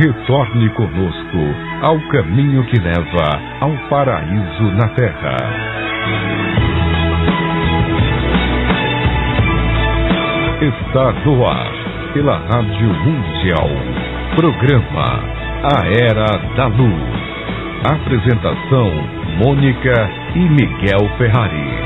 Retorne conosco ao caminho que leva ao paraíso na Terra. Está no ar, pela Rádio Mundial, programa A Era da Luz. Apresentação, Mônica e Miguel Ferrari.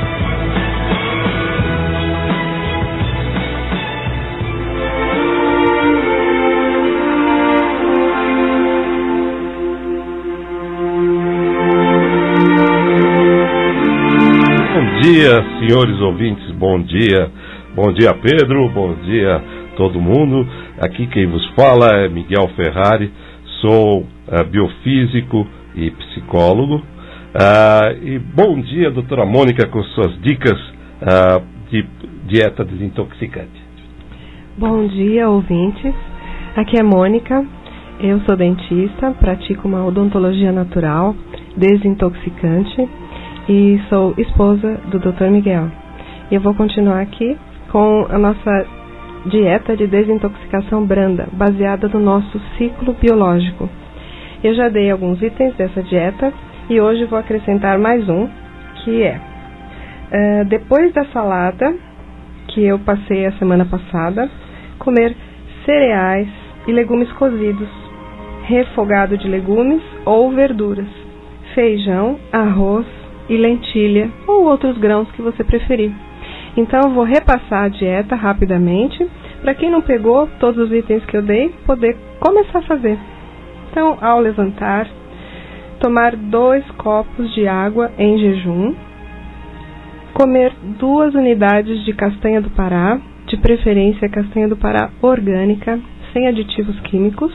Bom dia, senhores ouvintes, bom dia. Bom dia, Pedro, bom dia todo mundo. Aqui quem vos fala é Miguel Ferrari, sou biofísico e psicólogo. E bom dia, doutora Mônica, com suas dicas de dieta desintoxicante. Bom dia, ouvintes. Aqui é Mônica, eu sou dentista, pratico uma odontologia natural, desintoxicante e sou esposa do Dr. Miguel. E eu vou continuar aqui com a nossa dieta de desintoxicação branda, baseada no nosso ciclo biológico. Eu já dei alguns itens dessa dieta e hoje vou acrescentar mais um, que é, depois da salada, que eu passei a semana passada, comer cereais e legumes cozidos, refogado de legumes ou verduras, feijão, arroz e lentilha ou outros grãos que você preferir. Então eu vou repassar a dieta rapidamente, para quem não pegou todos os itens que eu dei, poder começar a fazer. Então, ao levantar, tomar 2 copos de água em jejum, comer 2 unidades de castanha do Pará, de preferência castanha do Pará orgânica, sem aditivos químicos,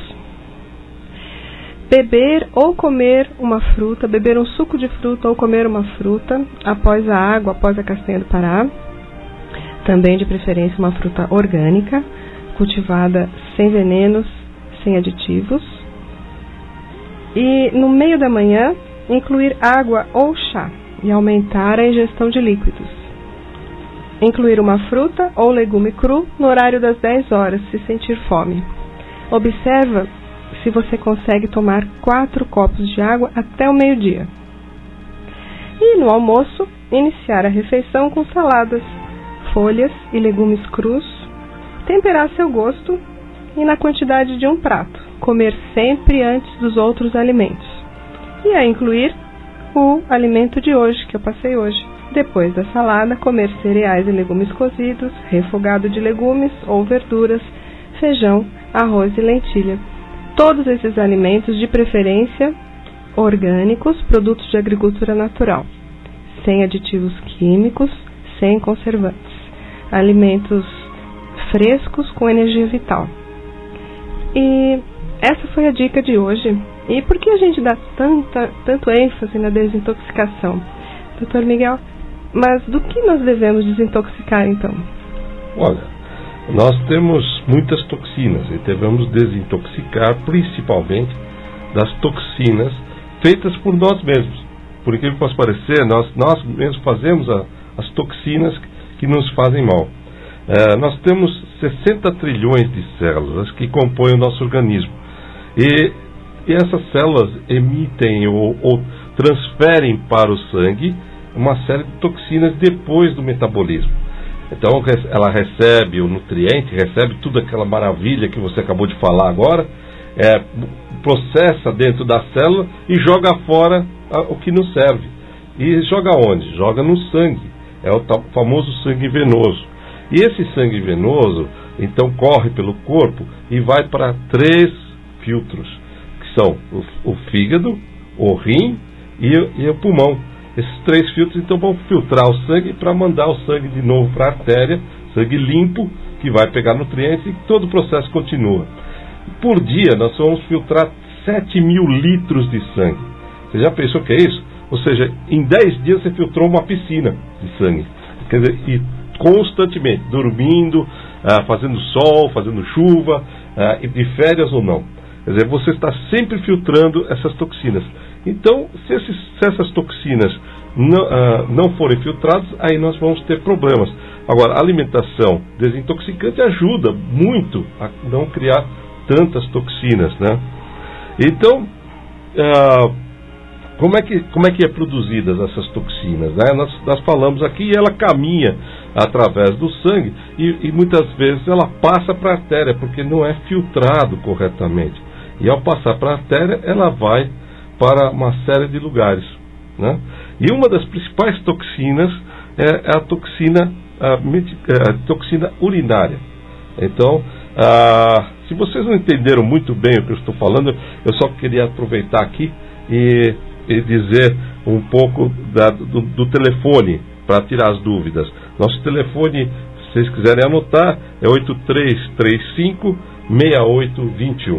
beber ou comer uma fruta, beber um suco de fruta ou comer uma fruta após a água, após a castanha do Pará, também de preferência uma fruta orgânica, cultivada sem venenos, sem aditivos. E no meio da manhã, incluir água ou chá e aumentar a ingestão de líquidos. Incluir uma fruta ou legume cru no horário das 10 horas, se sentir fome. Observa se você consegue tomar 4 copos de água até o meio-dia. E no almoço, iniciar a refeição com saladas, folhas e legumes crus, temperar seu gosto e na quantidade de um prato, comer sempre antes dos outros alimentos. E a incluir o alimento de hoje, que eu passei hoje. Depois da salada, comer cereais e legumes cozidos, refogado de legumes ou verduras, feijão, arroz e lentilha. Todos esses alimentos, de preferência, orgânicos, produtos de agricultura natural, sem aditivos químicos, sem conservantes. Alimentos frescos com energia vital. E essa foi a dica de hoje. E por que a gente dá tanto ênfase na desintoxicação? Dr. Miguel, mas do que nós devemos desintoxicar então? Olha, nós temos muitas toxinas e devemos desintoxicar principalmente das toxinas feitas por nós mesmos. Por incrível que possa parecer, nós mesmos fazemos as toxinas que nos fazem mal. Nós temos 60 trilhões de células que compõem o nosso organismo. E essas células emitem ou transferem para o sangue uma série de toxinas depois do metabolismo. Então ela recebe o nutriente, recebe tudo aquela maravilha que você acabou de falar agora, processa dentro da célula e joga fora o que não serve. E joga onde? Joga no sangue. É o famoso sangue venoso. E esse sangue venoso, então, corre pelo corpo e vai para 3 filtros, que são o fígado, o rim e o pulmão. Esses 3 filtros, então, vão filtrar o sangue para mandar o sangue de novo para a artéria, sangue limpo, que vai pegar nutrientes e todo o processo continua. Por dia, nós vamos filtrar 7.000 litros de sangue. Você já pensou o que é isso? Ou seja, em 10 dias você filtrou uma piscina de sangue. Quer dizer, e constantemente, dormindo, fazendo sol, fazendo chuva, de férias ou não. Quer dizer, você está sempre filtrando essas toxinas. Então, se essas toxinas não forem filtradas, aí nós vamos ter problemas. Agora, a alimentação desintoxicante ajuda muito a não criar tantas toxinas, né? Então, como é que é produzidas essas toxinas, né? Nós falamos aqui, ela caminha através do sangue e muitas vezes ela passa para a artéria, porque não é filtrado corretamente. E ao passar para a artéria, ela vai para uma série de lugares, né? E uma das principais toxinas é a toxina urinária. Então, se vocês não entenderam muito bem o que eu estou falando, eu só queria aproveitar aqui e dizer um pouco do telefone para tirar as dúvidas. Nosso telefone, se vocês quiserem anotar, é 8335-6821.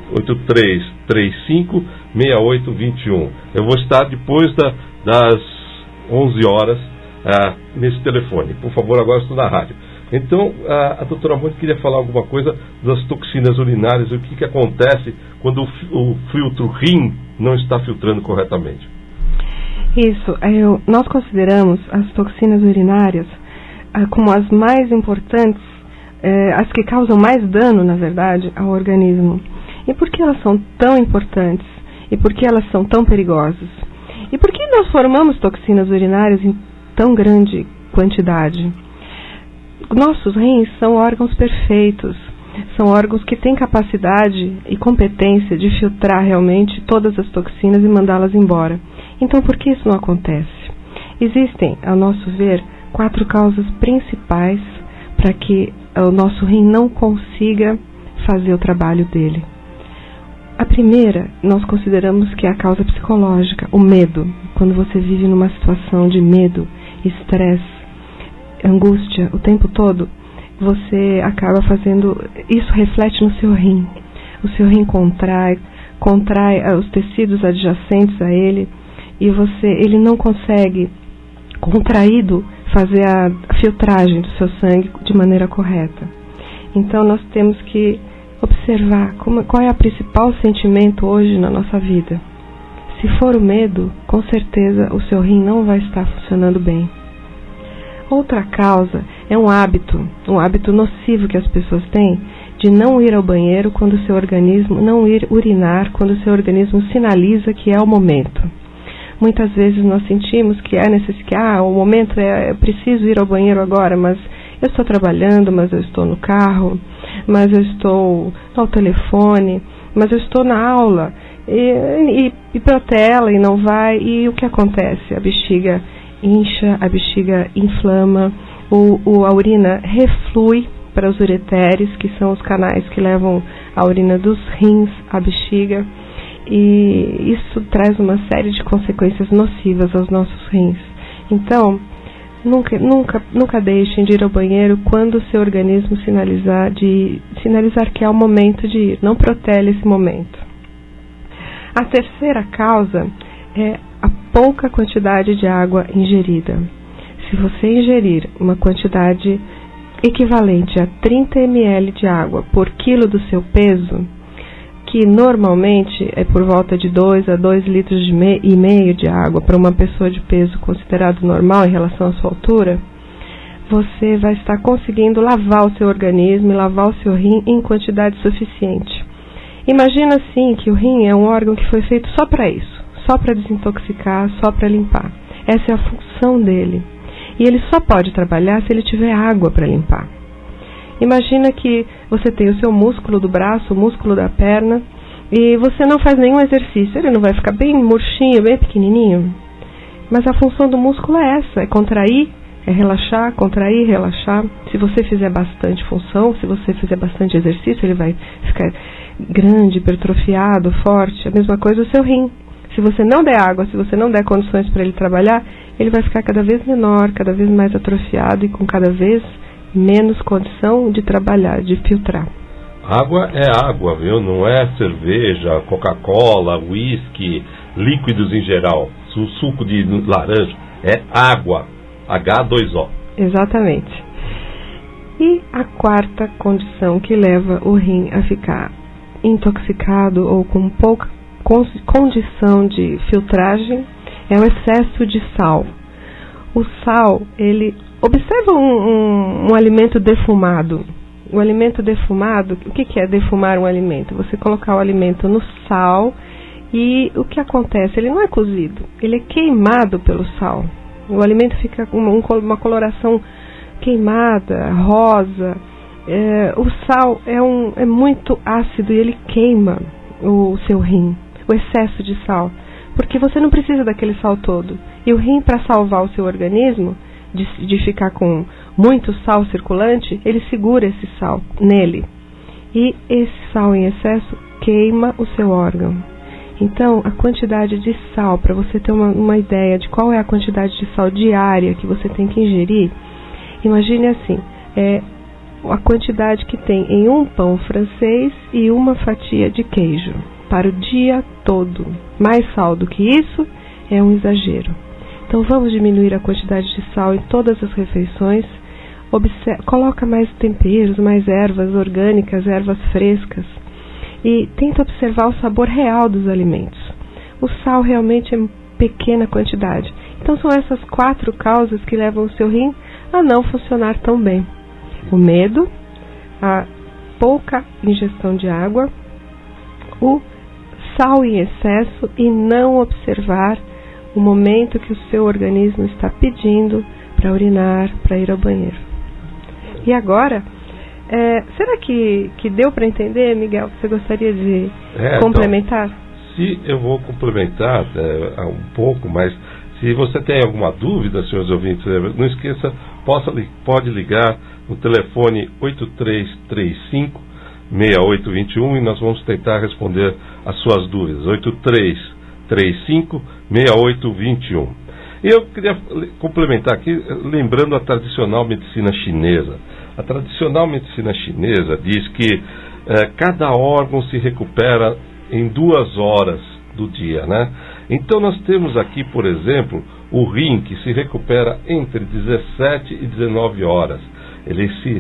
8335-6821. Eu vou estar depois das 11 horas nesse telefone. Por favor, agora estou na rádio. Então, a doutora Mônica queria falar alguma coisa das toxinas urinárias, o que acontece quando o filtro rim não está filtrando corretamente. Isso, nós consideramos as toxinas urinárias como as mais importantes, as que causam mais dano, na verdade, ao organismo. E por que elas são tão importantes? E por que elas são tão perigosas? E por que nós formamos toxinas urinárias em tão grande quantidade? Nossos rins são órgãos perfeitos, são órgãos que têm capacidade e competência de filtrar realmente todas as toxinas e mandá-las embora. Então, por que isso não acontece? Existem, ao nosso ver, 4 causas principais para que o nosso rim não consiga fazer o trabalho dele. A primeira, nós consideramos que é a causa psicológica, o medo. Quando você vive numa situação de medo, estresse, angústia o tempo todo, você acaba fazendo, isso reflete no seu rim. O seu rim contrai os tecidos adjacentes a ele e ele não consegue, contraído, fazer a filtragem do seu sangue de maneira correta. Então nós temos que observar qual é o principal sentimento hoje na nossa vida. Se for o medo, com certeza o seu rim não vai estar funcionando bem. Outra causa é um hábito nocivo que as pessoas têm de não ir ao banheiro quando o seu organismo, não ir urinar quando o seu organismo sinaliza que é o momento. Muitas vezes nós sentimos que o momento eu preciso ir ao banheiro agora, mas eu estou trabalhando, mas eu estou no carro, mas eu estou ao telefone, mas eu estou na aula, e protela e não vai, e o que acontece? A bexiga incha, a bexiga inflama, a urina reflui para os ureteres, que são os canais que levam a urina dos rins à bexiga, e isso traz uma série de consequências nocivas aos nossos rins. Então, nunca deixem de ir ao banheiro quando o seu organismo sinalizar que é o momento de ir. Não protele esse momento. A terceira causa é a pouca quantidade de água ingerida. Se você ingerir uma quantidade equivalente a 30 ml de água por quilo do seu peso, que normalmente é por volta de 2 a 2,5 litros de água para uma pessoa de peso considerado normal em relação à sua altura, você vai estar conseguindo lavar o seu organismo e lavar o seu rim em quantidade suficiente. Imagina assim que o rim é um órgão que foi feito só para isso, só para desintoxicar, só para limpar. Essa é a função dele. E ele só pode trabalhar se ele tiver água para limpar. Imagina que você tem o seu músculo do braço, o músculo da perna, e você não faz nenhum exercício. Ele não vai ficar bem murchinho, bem pequenininho? Mas a função do músculo é essa, é contrair, é relaxar, contrair, relaxar. Se você fizer bastante função, se você fizer bastante exercício, ele vai ficar grande, hipertrofiado, forte. A mesma coisa o seu rim. Se você não der água, se você não der condições para ele trabalhar, ele vai ficar cada vez menor, cada vez mais atrofiado e com cada vez menos condição de trabalhar, de filtrar. Água é água, viu? Não é cerveja, Coca-Cola, whisky, líquidos em geral, suco de laranja. É água, H2O. Exatamente. E a quarta condição que leva o rim a ficar intoxicado ou com pouca condição de filtragem é o excesso de sal. O sal, ele... Observa um alimento defumado. o alimento defumado, o que é defumar um alimento? Você colocar o alimento no sal e o que acontece? Ele não é cozido, ele é queimado pelo sal. O alimento fica com uma coloração queimada, rosa. O sal é muito ácido e ele queima o seu rim, o excesso de sal, porque você não precisa daquele sal todo. E o rim, para salvar o seu organismo de ficar com muito sal circulante, ele segura esse sal nele. E esse sal em excesso queima o seu órgão. Então, a quantidade de sal, para você ter uma ideia de qual é a quantidade de sal diária que você tem que ingerir, imagine assim, a quantidade que tem em um pão francês e uma fatia de queijo, para o dia todo. Mais sal do que isso é um exagero. Então vamos diminuir a quantidade de sal em todas as refeições. Coloca mais temperos, mais ervas orgânicas, ervas frescas. E tenta observar o sabor real dos alimentos. O sal realmente é pequena quantidade. Então são essas 4 causas que levam o seu rim a não funcionar tão bem. O medo, a pouca ingestão de água, o sal em excesso e não observar o momento que o seu organismo está pedindo para urinar, para ir ao banheiro. E agora, será que deu para entender, Miguel? Você gostaria de complementar? Então, se eu vou complementar um pouco, mas se você tem alguma dúvida, senhores ouvintes, não esqueça, pode ligar no telefone 8335-6821 e nós vamos tentar responder as suas dúvidas. 8335-6821. E eu queria complementar aqui, lembrando a tradicional medicina chinesa. A tradicional medicina chinesa diz que cada órgão se recupera em 2 horas do dia, né? Então nós temos aqui, por exemplo, o rim, que se recupera entre 17 e 19 horas. Ele se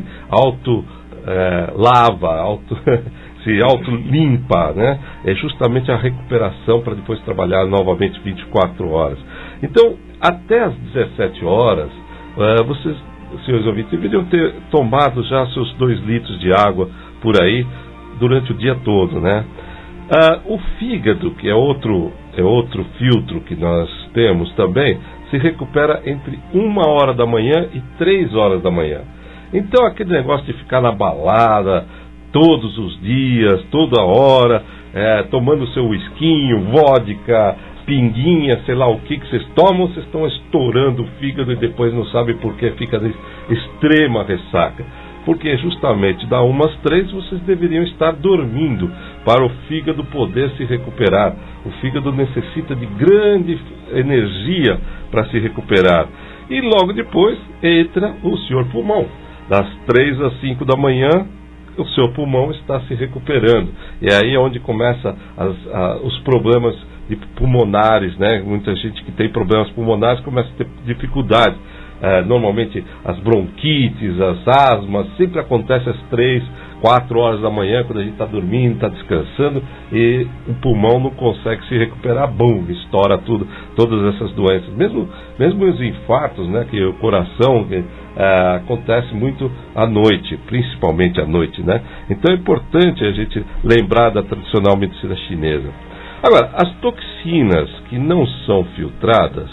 lava, se auto-limpa, né? É justamente a recuperação para depois trabalhar novamente 24 horas. Então, até as 17 horas, vocês, senhores ouvintes, deveriam ter tomado já seus 2 litros de água por aí durante o dia todo, né? O fígado, que é outro filtro que nós temos também, se recupera entre 1 hora da manhã e 3 horas da manhã. Então, aquele negócio de ficar na balada todos os dias, toda hora, tomando seu whiskinho, vodka, pinguinha, sei lá o que vocês tomam, vocês estão estourando o fígado e depois não sabem por que fica de extrema ressaca. Porque justamente da 1 às 3 vocês deveriam estar dormindo para o fígado poder se recuperar. O fígado necessita de grande energia para se recuperar. E logo depois entra o senhor pulmão. Das 3 às 5 da manhã, o seu pulmão está se recuperando. E aí é onde começam os problemas pulmonares, né? Muita gente que tem problemas pulmonares começa a ter dificuldade. Normalmente as bronquites, as asmas, sempre acontece às 3, 4 horas da manhã, quando a gente está dormindo, está descansando, e o pulmão não consegue se recuperar, estoura tudo, todas essas doenças. Mesmo os infartos, né, que o coração acontece muito à noite, principalmente à noite, né? Então é importante a gente lembrar da tradicional medicina chinesa. Agora, as toxinas que não são filtradas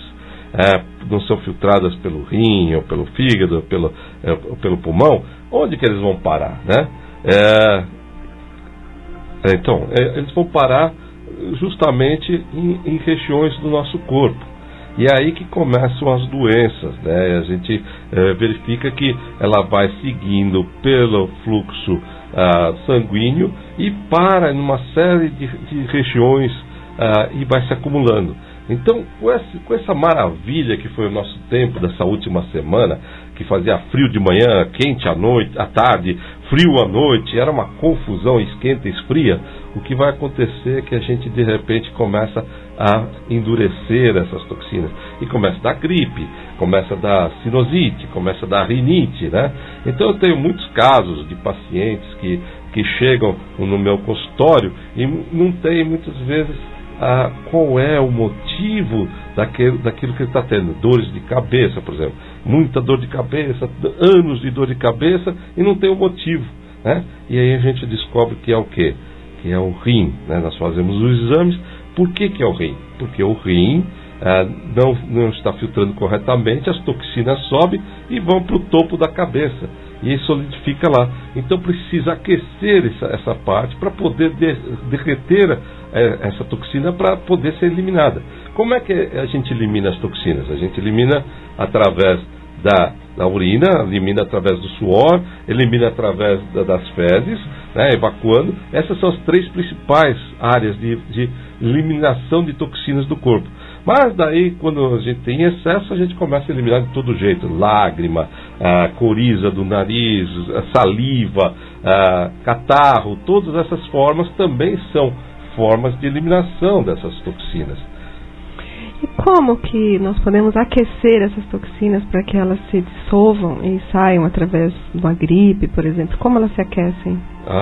pelo rim, ou pelo fígado, ou pelo pulmão, onde que eles vão parar, né? Então, eles vão parar justamente em regiões do nosso corpo. E é aí que começam as doenças, né? A gente verifica que ela vai seguindo pelo fluxo sanguíneo e para em uma série de regiões e vai se acumulando. Então, com essa maravilha que foi o nosso tempo dessa última semana, que fazia frio de manhã, quente à tarde, frio à noite, era uma confusão, esquenta e esfria, o que vai acontecer é que a gente de repente começa a endurecer essas toxinas. E começa a dar gripe, começa a dar sinusite, começa a dar rinite, né? Então eu tenho muitos casos de pacientes que chegam no meu consultório e não tem muitas vezes qual é o motivo daquilo que ele está tendo. Dores de cabeça, por exemplo. Muita dor de cabeça, anos de dor de cabeça e não tem um motivo. né? E aí a gente descobre que é o quê? Que é o rim, né? Nós fazemos os exames. Por que é o rim? Porque o rim não está filtrando corretamente, as toxinas sobem e vão para o topo da cabeça e solidifica lá. Então precisa aquecer essa parte para poder derreter essa toxina para poder ser eliminada. Como é que a gente elimina as toxinas? A gente elimina através da urina, elimina através do suor, elimina através das fezes, né, evacuando. Essas são as 3 principais áreas de eliminação de toxinas do corpo. Mas daí, quando a gente tem excesso, a gente começa a eliminar de todo jeito. Lágrima, coriza do nariz, saliva, catarro, todas essas formas também são formas de eliminação dessas toxinas. E como que nós podemos aquecer essas toxinas para que elas se dissolvam e saiam através de uma gripe, por exemplo? Como elas se aquecem?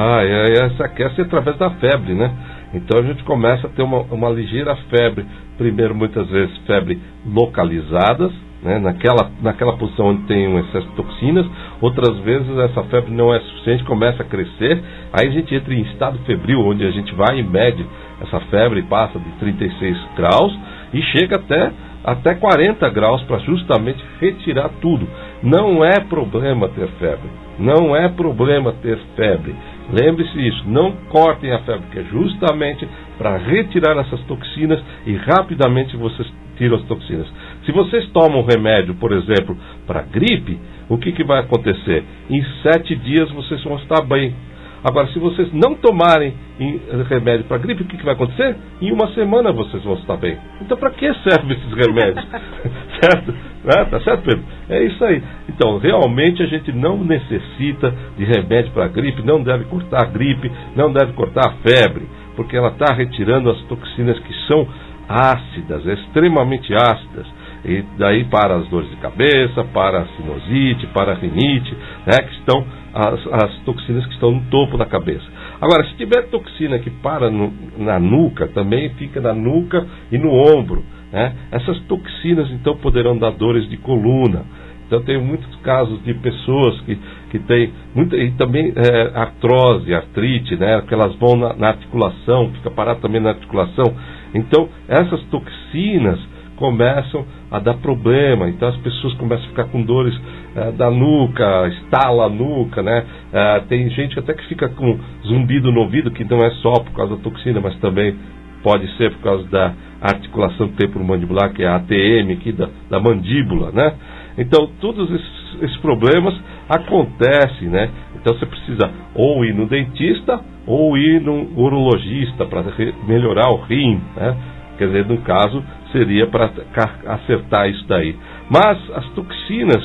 Se aquece através da febre, né? Então a gente começa a ter uma ligeira febre. Primeiro, muitas vezes, febre localizadas, né? Naquela posição onde tem um excesso de toxinas. Outras vezes essa febre não é suficiente, começa a crescer. Aí a gente entra em estado febril, onde a gente vai e mede essa febre, passa de 36 graus e chega até 40 graus para justamente retirar tudo. Não é problema ter febre. Não é problema ter febre. Lembre-se disso, não cortem a febre, que é justamente para retirar essas toxinas e rapidamente vocês tiram as toxinas. Se vocês tomam remédio, por exemplo, para gripe, o que vai acontecer? Em 7 dias vocês vão estar bem. Agora, se vocês não tomarem remédio para gripe, o que vai acontecer? Em 1 semana vocês vão estar bem. Então, para que servem esses remédios? Certo? Tá certo, Pedro? É isso aí. Então, realmente a gente não necessita de remédio para gripe, não deve cortar a gripe, não deve cortar a febre, porque ela está retirando as toxinas que são ácidas, extremamente ácidas. E daí para as dores de cabeça, para a sinusite, para a rinite, né, que estão as toxinas que estão no topo da cabeça. Agora, se tiver toxina que para na nuca, também fica na nuca e no ombro, né? Essas toxinas então poderão dar dores de coluna. Então tem muitos casos de pessoas que têm e também artrose, artrite, né? Que elas vão na articulação, fica parado também na articulação. Então essas toxinas começam a dar problema, então as pessoas começam a ficar com dores da nuca, estala a nuca, né? Tem gente até que fica com zumbido no ouvido, que não é só por causa da toxina, mas também pode ser por causa da articulação temporomandibular, que é a ATM aqui da mandíbula, né? Então todos esses problemas acontecem, né? Então você precisa ou ir no dentista ou ir no urologista para melhorar o rim, né? Quer dizer, no caso, seria para acertar isso daí. Mas as toxinas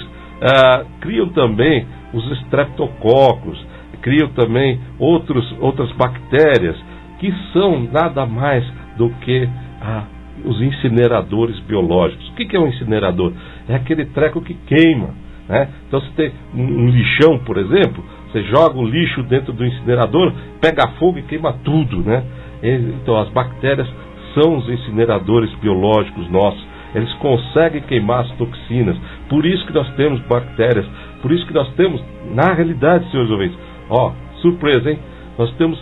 criam também os estreptococos, criam também outras bactérias, que são nada mais do que os incineradores biológicos. O que é um incinerador? É aquele treco que queima, né? Então, se tem um lixão, por exemplo, você joga o lixo dentro do incinerador, pega fogo e queima tudo, né? Então, as bactérias são os incineradores biológicos nossos. Eles conseguem queimar as toxinas. Por isso que nós temos bactérias. Por isso que nós temos, na realidade, senhores ouvintes, surpresa, hein? Nós temos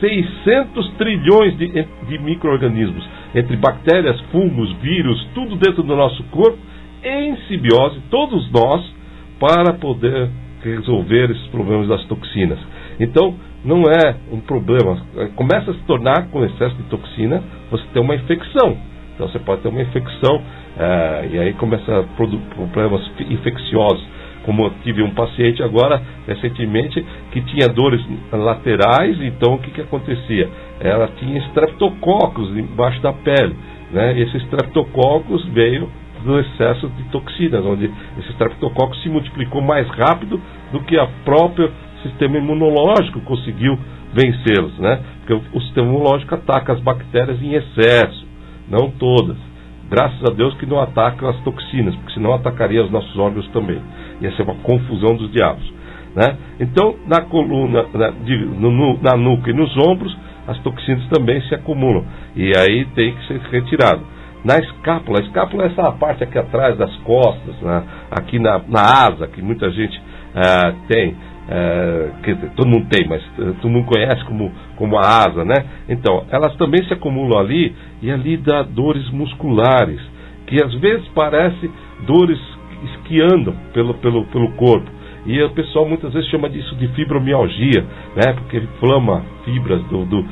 600 trilhões de micro-organismos, entre bactérias, fungos, vírus, tudo dentro do nosso corpo, em simbiose, todos nós, para poder resolver esses problemas das toxinas. Então, não é um problema. Começa a se tornar, com excesso de toxina, você tem uma infecção. Então você pode ter uma infecção e aí começa problemas infecciosos. Como eu tive um paciente agora, recentemente, que tinha dores laterais. Então o que acontecia? Ela tinha estreptococos embaixo da pele, né? E esses estreptococos veio do excesso de toxinas, onde esse estreptococo se multiplicou mais rápido do que a própria sistema imunológico conseguiu vencê-los, né? Porque o sistema imunológico ataca as bactérias em excesso, não todas. Graças a Deus que não atacam as toxinas, porque senão atacaria os nossos órgãos também. Ia ser uma confusão dos diabos, né? Então, na coluna, na nuca e nos ombros, as toxinas também se acumulam. E aí tem que ser retirado. Na escápula, a escápula é essa parte aqui atrás das costas, né? Aqui na asa, que muita gente tem. quer dizer, todo mundo tem, mas todo mundo conhece como a asa, né? Então, elas também se acumulam ali, e ali dá dores musculares, que às vezes parece dores que andam pelo corpo. E o pessoal muitas vezes chama disso de fibromialgia, né? Porque inflama fibras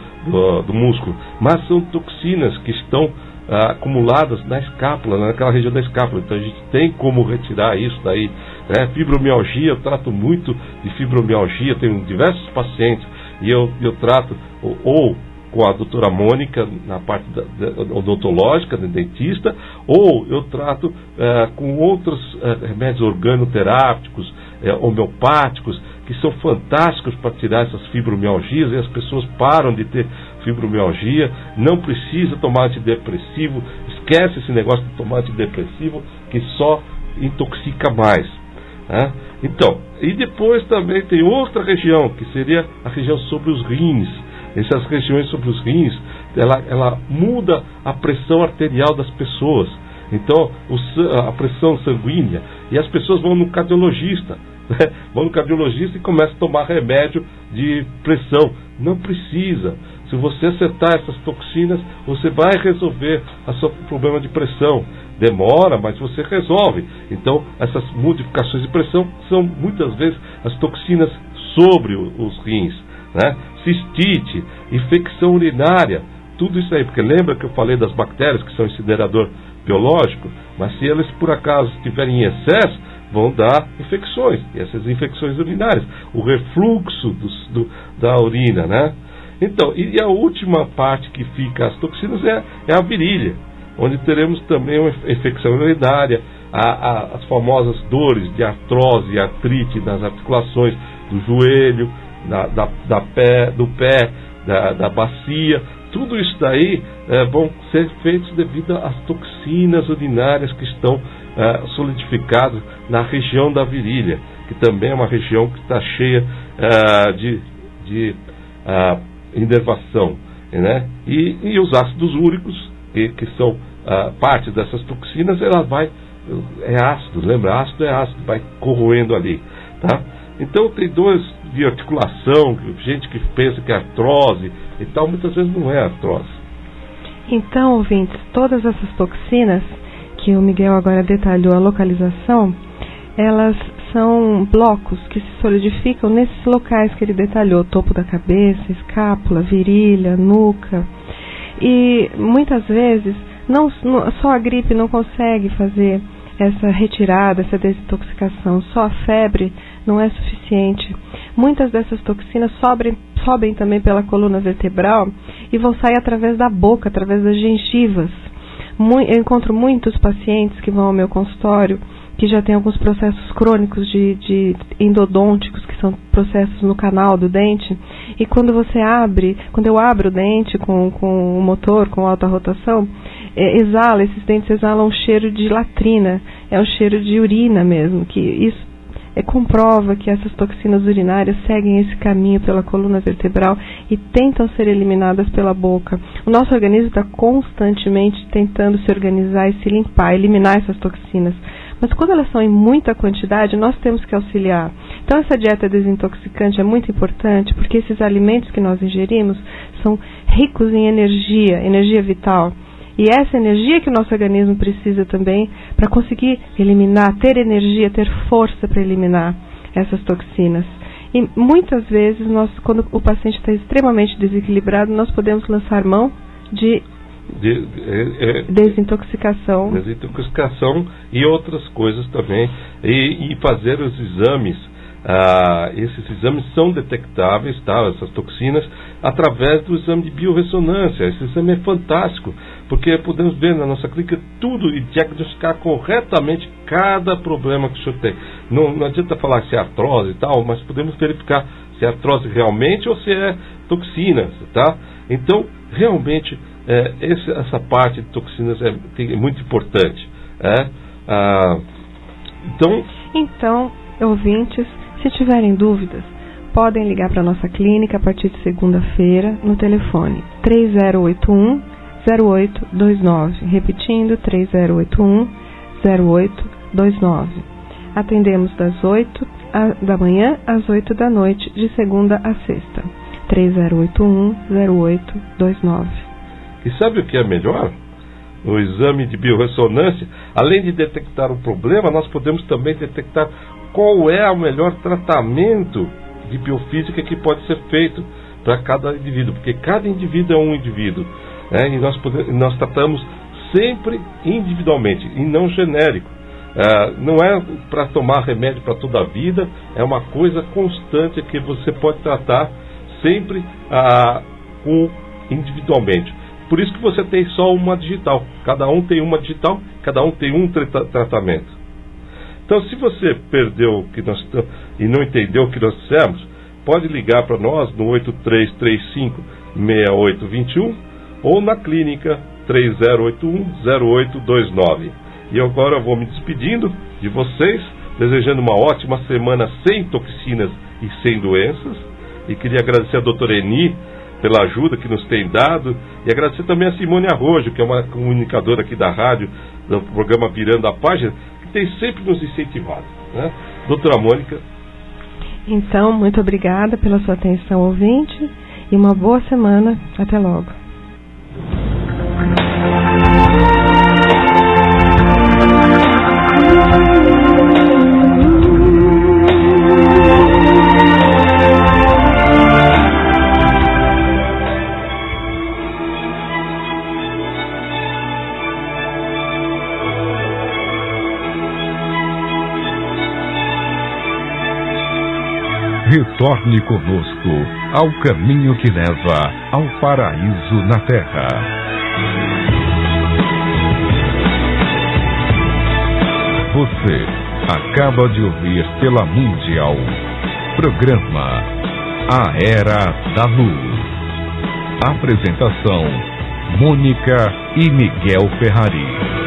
do músculo. Mas são toxinas que estão acumuladas na escápula, naquela região da escápula. Então a gente tem como retirar isso daí, né? Fibromialgia, eu trato muito de fibromialgia, tenho diversos pacientes, e eu trato ou com a doutora Mônica na parte odontológica, da dentista, ou eu trato com outros remédios organoterápicos, homeopáticos, que são fantásticos para tirar essas fibromialgias, e as pessoas param de ter fibromialgia. Não precisa tomar antidepressivo, esquece esse negócio de tomar antidepressivo, que só intoxica mais, né? Então, e depois também tem outra região, que seria a região sobre os rins. Essas regiões sobre os rins, ela muda a pressão arterial das pessoas. Então, a pressão sanguínea, e as pessoas vão no cardiologista, né? Vão no cardiologista e começam a tomar remédio de pressão. Não precisa. Se você acertar essas toxinas, você vai resolver o seu problema de pressão. Demora, mas você resolve. Então, essas modificações de pressão são muitas vezes as toxinas sobre os rins, né? Cistite, infecção urinária, tudo isso aí, porque lembra que eu falei das bactérias que são incinerador biológico, mas se elas por acaso estiverem em excesso, vão dar infecções, e essas infecções urinárias, o refluxo da urina, né? Então, e a última parte que fica as toxinas é a virilha, onde teremos também uma infecção urinária, as famosas dores de artrose e artrite nas articulações do joelho, do pé, da bacia. Tudo isso daí vão ser feitos devido às toxinas urinárias que estão solidificadas na região da virilha, que também é uma região que está cheia de inervação, né? E os ácidos úricos, que são parte dessas toxinas, é ácido, lembra? Ácido é ácido, vai corroendo ali, tá? Então tem dores de articulação, gente que pensa que é artrose e tal, muitas vezes não é artrose. Então, ouvintes, todas essas toxinas, que o Miguel agora detalhou a localização, elas são blocos que se solidificam nesses locais que ele detalhou: topo da cabeça, escápula, virilha, nuca. E muitas vezes, só a gripe não consegue fazer essa retirada, essa desintoxicação, só a febre não é suficiente. Muitas dessas toxinas sobem também pela coluna vertebral e vão sair através da boca, através das gengivas. Eu encontro muitos pacientes que vão ao meu consultório que já têm alguns processos crônicos de endodônticos, que são processos no canal do dente, e quando eu abro o dente com o motor, com alta rotação, esses dentes exalam um cheiro de latrina, é um cheiro de urina mesmo, que isso comprova que essas toxinas urinárias seguem esse caminho pela coluna vertebral e tentam ser eliminadas pela boca. O nosso organismo está constantemente tentando se organizar e se limpar, eliminar essas toxinas. Mas quando elas são em muita quantidade, nós temos que auxiliar. Então essa dieta desintoxicante é muito importante, porque esses alimentos que nós ingerimos são ricos em energia vital. E essa energia que o nosso organismo precisa também para conseguir eliminar, ter energia, ter força para eliminar essas toxinas. E muitas vezes, quando o paciente está extremamente desequilibrado, nós podemos lançar mão de desintoxicação. Desintoxicação e outras coisas também. E fazer os exames. Esses exames são detectáveis, tá, essas toxinas, através do exame de biorressonância. Esse exame é fantástico, porque podemos ver na nossa clínica tudo e diagnosticar corretamente cada problema que o senhor tem. Não adianta falar se é artrose e tal, mas podemos verificar se é artrose realmente ou se é toxinas, tá? Então, realmente, essa parte de toxinas é muito importante. Então, ouvintes, se tiverem dúvidas, podem ligar para a nossa clínica a partir de segunda-feira no telefone 3081-0829. Repetindo, 3081-0829. Atendemos das 8 da manhã às 8 da noite, de segunda a sexta. 3081-0829. E sabe o que é melhor? No exame de biorressonância, além de detectar o problema, nós podemos também detectar qual é o melhor tratamento de biofísica que pode ser feito para cada indivíduo, porque cada indivíduo é um indivíduo, né? E nós tratamos sempre individualmente e não genérico. Não é para tomar remédio para toda a vida, é uma coisa constante que você pode tratar sempre individualmente. Por isso que você tem só uma digital. Cada um tem uma digital, cada um tem um tratamento. Então, se você perdeu o que nós e não entendeu o que nós dissemos, pode ligar para nós no 8335-6821 ou na clínica 3081-0829. E agora eu vou me despedindo de vocês, desejando uma ótima semana sem toxinas e sem doenças. E queria agradecer a doutora Eni pela ajuda que nos tem dado, e agradecer também a Simone Arrojo, que é uma comunicadora aqui da rádio, do programa Virando a Página, que tem sempre nos incentivado, né? Doutora Mônica. Então, muito obrigada pela sua atenção, ouvinte, e uma boa semana. Até logo. Retorne conosco ao caminho que leva ao paraíso na Terra. Você acaba de ouvir pela Mundial programa A Era da Luz. Apresentação: Mônica e Miguel Ferrari.